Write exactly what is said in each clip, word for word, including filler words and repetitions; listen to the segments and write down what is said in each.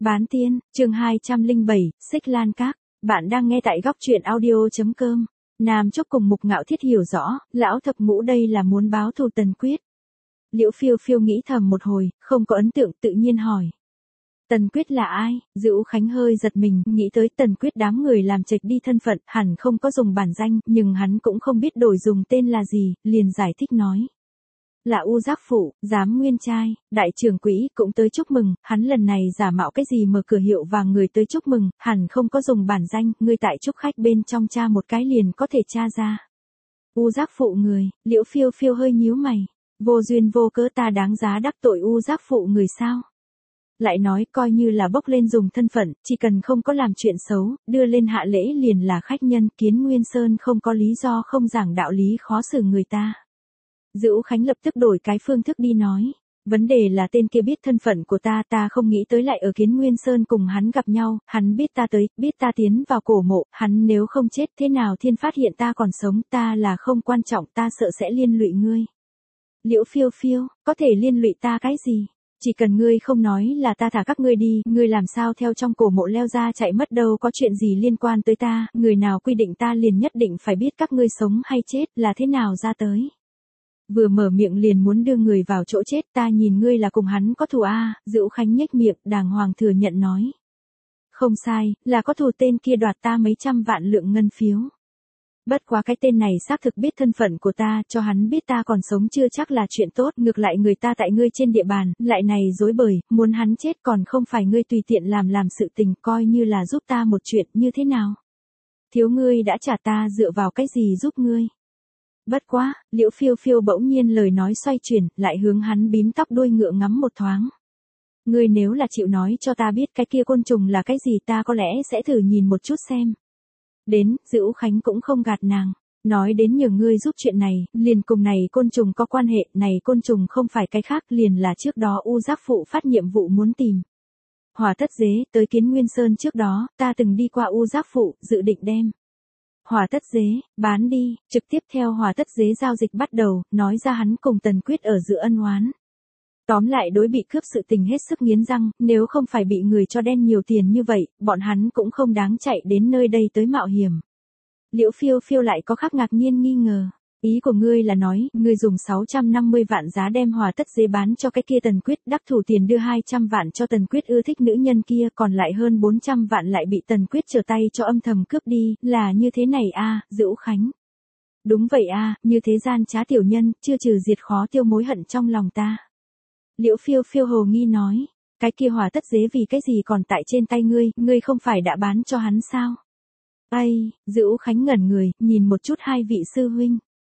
Bán tiên, chương hai trăm lẻ bảy, Xích Lan Các. Bạn đang nghe tại góc truyện audio.com. Nam Chúc cùng Mục Ngạo Thiết hiểu rõ, lão thập ngũ đây là muốn báo thù Tần Quyết. Liễu Phiêu Phiêu nghĩ thầm một hồi, không có ấn tượng tự nhiên hỏi. Tần Quyết là ai? Dữu Khánh hơi giật mình, nghĩ tới Tần Quyết đám người làm chệch đi thân phận, hẳn không có dùng bản danh, nhưng hắn cũng không biết đổi dùng tên là gì, liền giải thích nói. Là U Giác Phụ, giám nguyên trai, đại trưởng quỹ cũng tới chúc mừng, hắn lần này giả mạo cái gì mở cửa hiệu vàng người tới chúc mừng, hẳn không có dùng bản danh, người tại chúc khách bên trong tra một cái liền có thể tra ra. U Giác Phụ người, Liễu Phiêu Phiêu hơi nhíu mày, vô duyên vô cớ ta đáng giá đắc tội U Giác Phụ người sao? Lại nói coi như là bốc lên dùng thân phận, chỉ cần không có làm chuyện xấu, đưa lên hạ lễ liền là khách nhân, Kiến Nguyên Sơn không có lý do không giảng đạo lý khó xử người ta. Dữu Khánh lập tức đổi cái phương thức đi nói. Vấn đề là tên kia biết thân phận của ta, ta không nghĩ tới lại ở Kiến Nguyên Sơn cùng hắn gặp nhau, hắn biết ta tới, biết ta tiến vào cổ mộ, hắn nếu không chết thế nào thiên phát hiện ta còn sống, ta là không quan trọng, ta sợ sẽ liên lụy ngươi. Liễu Phiêu Phiêu, có thể liên lụy ta cái gì? Chỉ cần ngươi không nói là ta thả các ngươi đi, ngươi làm sao theo trong cổ mộ leo ra chạy mất đâu có chuyện gì liên quan tới ta, người nào quy định ta liền nhất định phải biết các ngươi sống hay chết là thế nào ra tới. Vừa mở miệng liền muốn đưa người vào chỗ chết, ta nhìn ngươi là cùng hắn có thù a. À, Dữu Khánh nhếch miệng, đàng hoàng thừa nhận nói. Không sai, là có thù, tên kia đoạt ta mấy trăm vạn lượng ngân phiếu. Bất quá cái tên này xác thực biết thân phận của ta, cho hắn biết ta còn sống chưa chắc là chuyện tốt, ngược lại người ta tại ngươi trên địa bàn, lại này dối bời, muốn hắn chết còn không phải ngươi tùy tiện làm làm sự tình, coi như là giúp ta một chuyện, như thế nào? Thiếu ngươi đã trả ta dựa vào cái gì giúp ngươi? Bất quá, Liễu Phiêu Phiêu bỗng nhiên lời nói xoay chuyển, lại hướng hắn bím tóc đuôi ngựa ngắm một thoáng. Ngươi nếu là chịu nói cho ta biết cái kia côn trùng là cái gì ta có lẽ sẽ thử nhìn một chút xem. Đến, Dữu Khánh cũng không gạt nàng. Nói đến nhờ ngươi giúp chuyện này, liền cùng này côn trùng có quan hệ, này côn trùng không phải cái khác, liền là trước đó U Giác Phụ phát nhiệm vụ muốn tìm. Hỏa Tất Dế, tới Kiến Nguyên Sơn trước đó, ta từng đi qua U Giác Phụ, dự định đem Hỏa Tất Dế bán đi, trực tiếp theo Hỏa Tất Dế giao dịch bắt đầu, nói ra hắn cùng Tần Quyết ở giữa ân oán. Tóm lại đối bị cướp sự tình hết sức nghiến răng, nếu không phải bị người cho đen nhiều tiền như vậy, bọn hắn cũng không đáng chạy đến nơi đây tới mạo hiểm. Liễu Phiêu Phiêu lại có khác ngạc nhiên nghi ngờ. Ý của ngươi là nói, ngươi dùng sáu trăm năm mươi vạn giá đem Hỏa Tất Dế bán cho cái kia Tần Quyết, đắc thủ tiền đưa hai trăm vạn cho Tần Quyết ưa thích nữ nhân kia, còn lại hơn bốn trăm vạn lại bị Tần Quyết trở tay cho âm thầm cướp đi, là như thế này a, à, Dữu Khánh. Đúng vậy a, à, như thế gian trá tiểu nhân, chưa trừ diệt khó tiêu mối hận trong lòng ta. Liễu Phiêu Phiêu hồ nghi nói, cái kia Hỏa Tất Dế vì cái gì còn tại trên tay ngươi, ngươi không phải đã bán cho hắn sao? Ây, Dữu Khánh ngẩn người, nhìn một chút hai vị sư huynh.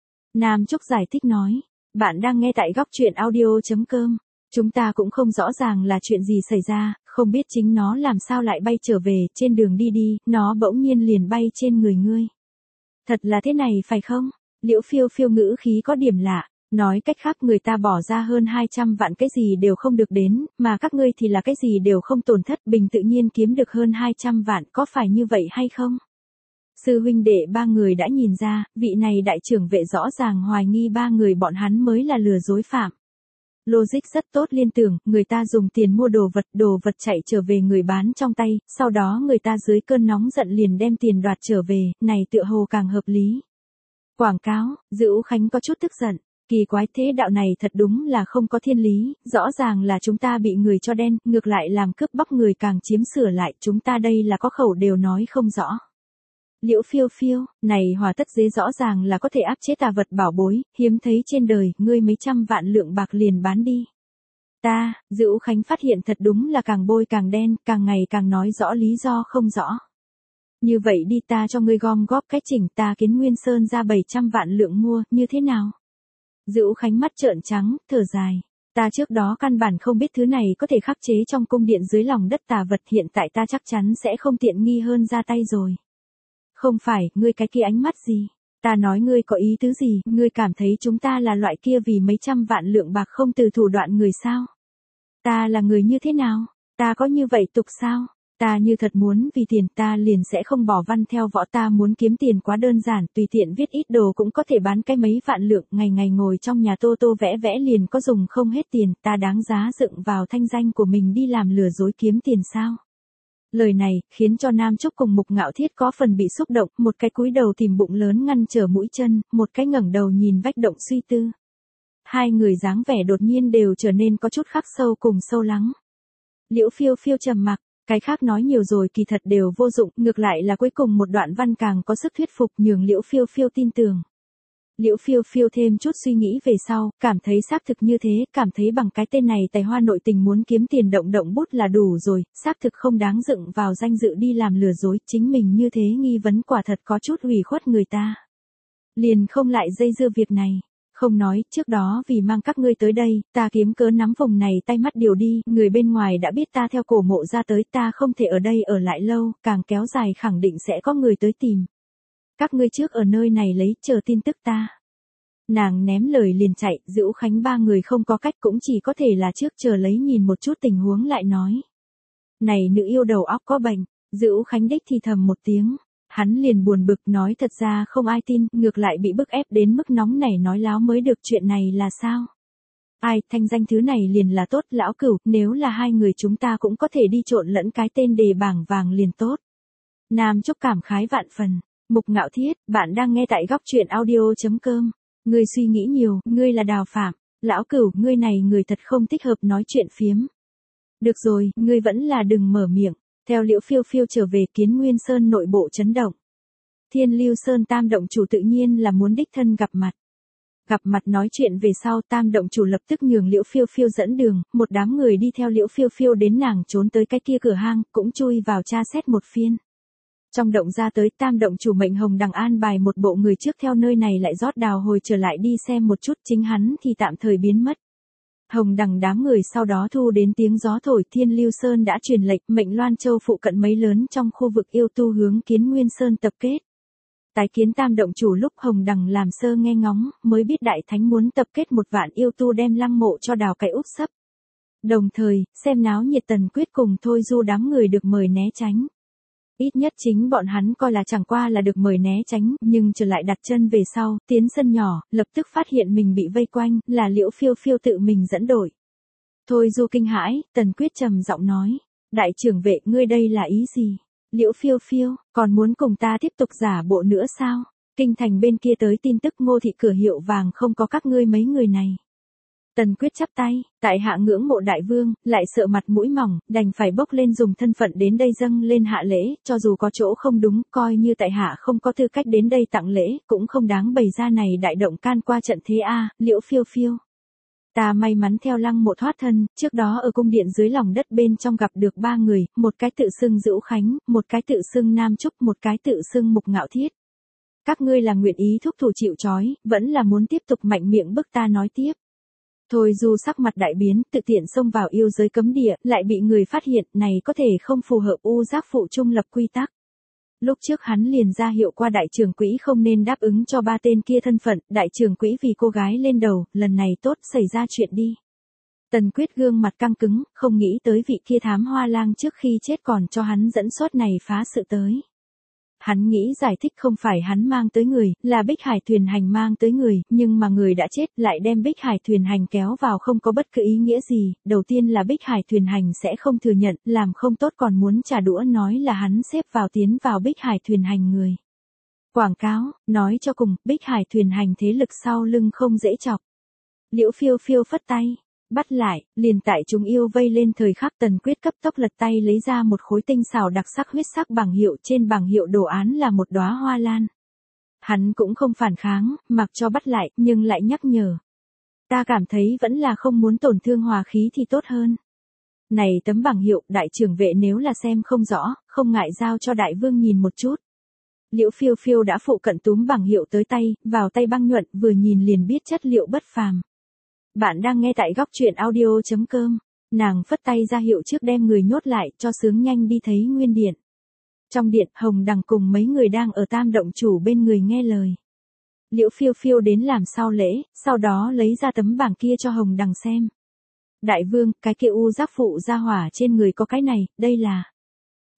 Nam Chúc giải thích nói, bạn đang nghe tại góc truyện audio.com, chúng ta cũng không rõ ràng là chuyện gì xảy ra, không biết chính nó làm sao lại bay trở về, trên đường đi đi, nó bỗng nhiên liền bay trên người ngươi. Thật là thế này phải không? Liễu Phiêu Phiêu ngữ khí có điểm lạ, nói cách khác người ta bỏ ra hơn hai trăm vạn cái gì đều không được đến, mà các ngươi thì là cái gì đều không tổn thất, bình tự nhiên kiếm được hơn hai trăm vạn, có phải như vậy hay không? Sư huynh đệ ba người đã nhìn ra, vị này đại trưởng vệ rõ ràng hoài nghi ba người bọn hắn mới là lừa dối phạm. Logic rất tốt liên tưởng, người ta dùng tiền mua đồ vật, đồ vật chạy trở về người bán trong tay, sau đó người ta dưới cơn nóng giận liền đem tiền đoạt trở về, này tựa hồ càng hợp lý. Quảng cáo, Dữu Khánh có chút tức giận, kỳ quái thế đạo này thật đúng là không có thiên lý, rõ ràng là chúng ta bị người cho đen, ngược lại làm cướp bóc người càng chiếm sửa lại, chúng ta đây là có khẩu đều nói không rõ. Liễu Phiêu Phiêu, này Hỏa Tất Dế rõ ràng là có thể áp chế tà vật bảo bối, hiếm thấy trên đời, ngươi mấy trăm vạn lượng bạc liền bán đi. Ta, Dữu Khánh phát hiện thật đúng là càng bôi càng đen, càng ngày càng nói rõ lý do không rõ. Như vậy đi ta cho ngươi gom góp cách chỉnh, ta Kiến Nguyên Sơn ra bảy trăm vạn lượng mua, như thế nào? Dữu Khánh mắt trợn trắng, thở dài. Ta trước đó căn bản không biết thứ này có thể khắc chế trong cung điện dưới lòng đất tà vật, hiện tại ta chắc chắn sẽ không tiện nghi hơn ra tay rồi. Không phải, ngươi cái kia ánh mắt gì? Ta nói ngươi có ý tứ gì, ngươi cảm thấy chúng ta là loại kia vì mấy trăm vạn lượng bạc không từ thủ đoạn người sao? Ta là người như thế nào? Ta có như vậy tục sao? Ta như thật muốn vì tiền ta liền sẽ không bỏ văn theo võ, ta muốn kiếm tiền quá đơn giản, tùy tiện viết ít đồ cũng có thể bán cái mấy vạn lượng, ngày ngày ngồi trong nhà tô tô vẽ vẽ liền có dùng không hết tiền, ta đáng giá dựng vào thanh danh của mình đi làm lừa dối kiếm tiền sao? Lời này, khiến cho Nam Trúc cùng Mục Ngạo Thiết có phần bị xúc động, một cái cúi đầu tìm bụng lớn ngăn trở mũi chân, một cái ngẩng đầu nhìn vách động suy tư. Hai người dáng vẻ đột nhiên đều trở nên có chút khắc sâu cùng sâu lắng. Liễu Phiêu Phiêu trầm mặc, cái khác nói nhiều rồi kỳ thật đều vô dụng, ngược lại là cuối cùng một đoạn văn càng có sức thuyết phục nhường Liễu Phiêu Phiêu tin tưởng. Liễu Phiêu Phiêu thêm chút suy nghĩ về sau, cảm thấy xác thực như thế, cảm thấy bằng cái tên này tài hoa nội tình muốn kiếm tiền động động bút là đủ rồi, xác thực không đáng dựng vào danh dự đi làm lừa dối, chính mình như thế nghi vấn quả thật có chút hủy khuất người ta. Liền không lại dây dưa việc này, không nói, trước đó vì mang các ngươi tới đây, ta kiếm cớ nắm vùng này tay mắt điều đi, người bên ngoài đã biết ta theo cổ mộ ra tới, ta không thể ở đây ở lại lâu, càng kéo dài khẳng định sẽ có người tới tìm. Các ngươi trước ở nơi này lấy, chờ tin tức ta. Nàng ném lời liền chạy, Dữu Khánh ba người không có cách cũng chỉ có thể là trước chờ lấy nhìn một chút tình huống lại nói. Này nữ yêu đầu óc có bệnh, Dữu Khánh đích thì thầm một tiếng. Hắn liền buồn bực nói thật ra không ai tin, ngược lại bị bức ép đến mức nóng nảy nói láo mới được, chuyện này là sao? Ai, thanh danh thứ này liền là tốt, lão cửu, nếu là hai người chúng ta cũng có thể đi trộn lẫn cái tên đề bảng vàng liền tốt. Nam Trúc cảm khái vạn phần. Mục Ngạo Thiết, bạn đang nghe tại góc truyện audio.com. Ngươi suy nghĩ nhiều, ngươi là Đào Phạm. Lão cửu, ngươi này người thật không thích hợp nói chuyện phiếm. Được rồi, ngươi vẫn là đừng mở miệng. Theo Liễu Phiêu Phiêu trở về, Kiến Nguyên Sơn nội bộ chấn động. Thiên Lưu Sơn tam động chủ tự nhiên là muốn đích thân gặp mặt. Gặp mặt nói chuyện về sau, tam động chủ lập tức nhường Liễu Phiêu Phiêu dẫn đường, một đám người đi theo Liễu Phiêu Phiêu đến nàng trốn tới cái kia cửa hang, cũng chui vào tra xét một phiên. Trong động ra tới, tam động chủ mệnh Hồng Đằng an bài một bộ người trước theo nơi này lại rót đào hồi trở lại đi xem một chút, chính hắn thì tạm thời biến mất. Hồng Đằng đám người sau đó thu đến tiếng gió thổi, Thiên Lưu Sơn đã truyền lệnh mệnh Loan Châu phụ cận mấy lớn trong khu vực yêu tu hướng Kiến Nguyên Sơn tập kết. Tái kiến tam động chủ, lúc Hồng Đằng làm sơ nghe ngóng, mới biết đại thánh muốn tập kết một vạn yêu tu đem lăng mộ cho đào cái úp sấp. Đồng thời, xem náo nhiệt Tần Quyết cùng Thôi Du đám người được mời né tránh. Ít nhất chính bọn hắn coi là chẳng qua là được mời né tránh, nhưng trở lại đặt chân về sau, tiến sân nhỏ, lập tức phát hiện mình bị vây quanh, là Liễu Phiêu Phiêu tự mình dẫn đội. Thôi Du kinh hãi, Tần Quyết trầm giọng nói, đại trưởng vệ, ngươi đây là ý gì? Liễu Phiêu Phiêu, còn muốn cùng ta tiếp tục giả bộ nữa sao? Kinh thành bên kia tới tin tức Ngô thị cửa hiệu vàng không có các ngươi mấy người này. Tần Quyết chắp tay, tại hạ ngưỡng mộ đại vương, lại sợ mặt mũi mỏng, đành phải bốc lên dùng thân phận đến đây dâng lên hạ lễ, cho dù có chỗ không đúng, coi như tại hạ không có tư cách đến đây tặng lễ, cũng không đáng bày ra này đại động can qua trận thế a. Liễu Phiêu Phiêu. Ta may mắn theo lăng mộ thoát thân, trước đó ở cung điện dưới lòng đất bên trong gặp được ba người, một cái tự xưng Dữu Khánh, một cái tự xưng Nam Trúc, một cái tự xưng Mục Ngạo Thiết. Các ngươi là nguyện ý thúc thủ chịu trói, vẫn là muốn tiếp tục mạnh miệng bức ta nói tiếp. Thôi Du sắc mặt đại biến, tự tiện xông vào yêu giới cấm địa, lại bị người phát hiện, này có thể không phù hợp u giác phụ trung lập quy tắc. Lúc trước hắn liền ra hiệu qua đại trưởng quỹ không nên đáp ứng cho ba tên kia thân phận, đại trưởng quỹ vì cô gái lên đầu, lần này tốt xảy ra chuyện đi. Tần Quyết gương mặt căng cứng, không nghĩ tới vị kia thám hoa lang trước khi chết còn cho hắn dẫn suất này phá sự tới. Hắn nghĩ giải thích không phải hắn mang tới người, là Bích Hải thuyền hành mang tới người, nhưng mà người đã chết lại đem Bích Hải thuyền hành kéo vào không có bất cứ ý nghĩa gì, đầu tiên là Bích Hải thuyền hành sẽ không thừa nhận, làm không tốt còn muốn trả đũa nói là hắn xếp vào tiến vào Bích Hải thuyền hành người. Quảng cáo, nói cho cùng, Bích Hải thuyền hành thế lực sau lưng không dễ chọc. Liễu Phiêu Phiêu phất tay. Bắt lại, liền tại chúng yêu vây lên thời khắc Tần Quyết cấp tốc lật tay lấy ra một khối tinh xảo đặc sắc huyết sắc bảng hiệu, trên bảng hiệu đồ án là một đóa hoa lan. Hắn cũng không phản kháng, mặc cho bắt lại, nhưng lại nhắc nhở. Ta cảm thấy vẫn là không muốn tổn thương hòa khí thì tốt hơn. Này tấm bảng hiệu, đại trưởng vệ nếu là xem không rõ, không ngại giao cho đại vương nhìn một chút. Liễu Phiêu Phiêu đã phụ cận túm bảng hiệu tới tay, vào tay băng nhuận, vừa nhìn liền biết chất liệu bất phàm. Bạn đang nghe tại góc truyện audio.com. Nàng phất tay ra hiệu trước đem người nhốt lại, cho sướng nhanh đi thấy nguyên điện. Trong điện, Hồng Đằng cùng mấy người đang ở tam động chủ bên người nghe lời. Liễu Phiêu Phiêu đến làm sau lễ, sau đó lấy ra tấm bảng kia cho Hồng Đằng xem. Đại vương, cái kia u giác phụ gia hỏa trên người có cái này, đây là.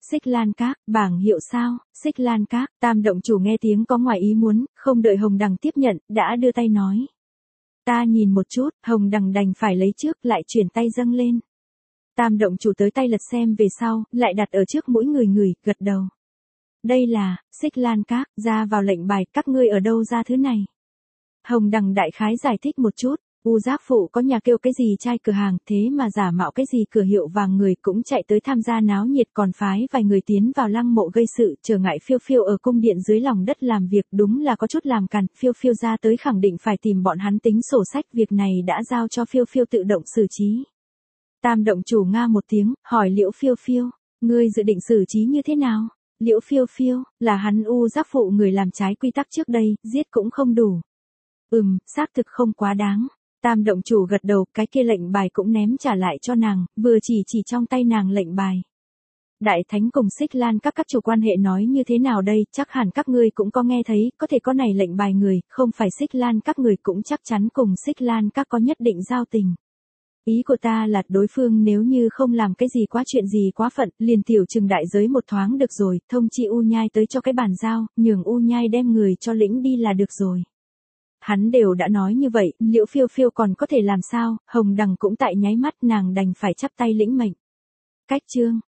Xích Lan Các, bảng hiệu sao, Xích Lan Các, Tam động chủ nghe tiếng có ngoài ý muốn, không đợi Hồng Đằng tiếp nhận, đã đưa tay nói. Ta nhìn một chút, Hồng Đằng đành phải lấy trước, lại chuyển tay dâng lên. Tam động chủ tới tay lật xem về sau, lại đặt ở trước mũi người người, gật đầu. Đây là, Xích Lan Các, ra vào lệnh bài, các ngươi ở đâu ra thứ này? Hồng Đằng đại khái giải thích một chút. U Giác Phụ có nhà kêu cái gì trai cửa hàng, thế mà giả mạo cái gì cửa hiệu vàng người cũng chạy tới tham gia náo nhiệt, còn phái vài người tiến vào lăng mộ gây sự, trở ngại Phiêu Phiêu ở cung điện dưới lòng đất làm việc, đúng là có chút làm càn. Phiêu Phiêu ra tới khẳng định phải tìm bọn hắn tính sổ sách, việc này đã giao cho Phiêu Phiêu tự động xử trí. Tam động chủ nga một tiếng, hỏi Liễu Phiêu Phiêu, ngươi dự định xử trí như thế nào? Liễu Phiêu Phiêu, là hắn U Giác Phụ người làm trái quy tắc trước đây, giết cũng không đủ. Ừm, xác thực không quá đáng. Tam động chủ gật đầu, cái kia lệnh bài cũng ném trả lại cho nàng, vừa chỉ chỉ trong tay nàng lệnh bài. Đại Thánh cùng Xích Lan Các các chủ quan hệ nói như thế nào đây, chắc hẳn các ngươi cũng có nghe thấy, có thể có này lệnh bài người, không phải Xích Lan Các người cũng chắc chắn cùng Xích Lan Các có nhất định giao tình. Ý của ta là đối phương nếu như không làm cái gì quá chuyện gì quá phận, liền tiểu trừng đại giới một thoáng được rồi, thông chi U Nhai tới cho cái bàn giao, nhường U Nhai đem người cho lĩnh đi là được rồi. Hắn đều đã nói như vậy, Liễu Phiêu Phiêu còn có thể làm sao, Hồng Đằng cũng tại nháy mắt, nàng đành phải chắp tay lĩnh mệnh. Cách chương